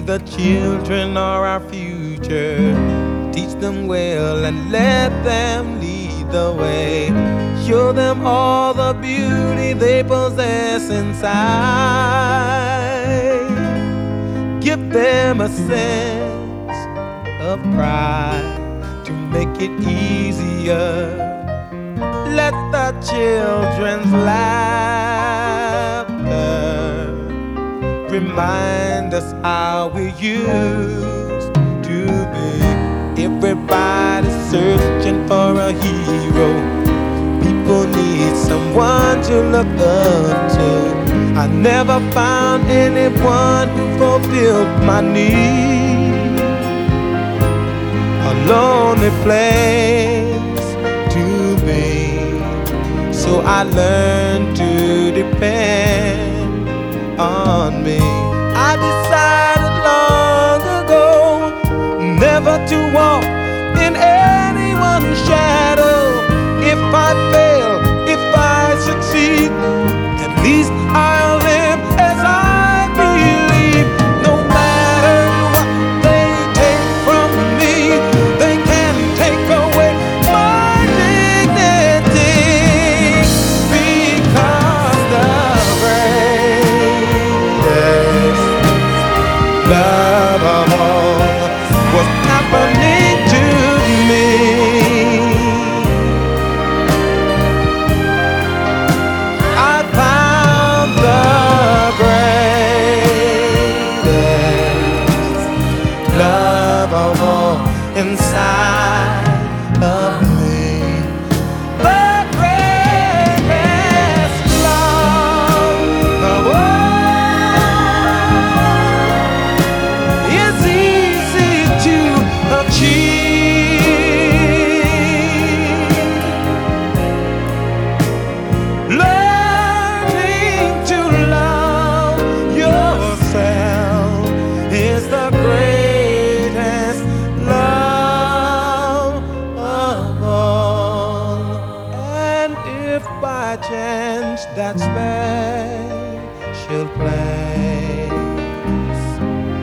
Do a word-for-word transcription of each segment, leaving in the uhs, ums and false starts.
the children are our future. Teach them well and let them lead the way. Show them all the beauty they possess inside. Give them a sense of pride to make it easier. Let the children's laughter remind us how we used to be. Everybody's searching for a hero. People need someone to look up to. I never found anyone who fulfilled my need. A lonely place to be. So I learned to depend on me. I decided long ago never to walk in anyone's shadow. If I fail, if I succeed, at least I'll live as I believe. No matter what they take from me, they can't take away my dignity. Because the greatest love of all was happening to me. I found the greatest love of all inside of me. The greatest love of all is easy to achieve. Learning to love yourself is the greatest love of all. And if by chance that special place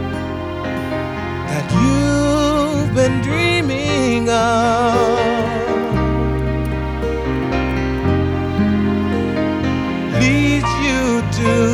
that you've been dreaming of leads you to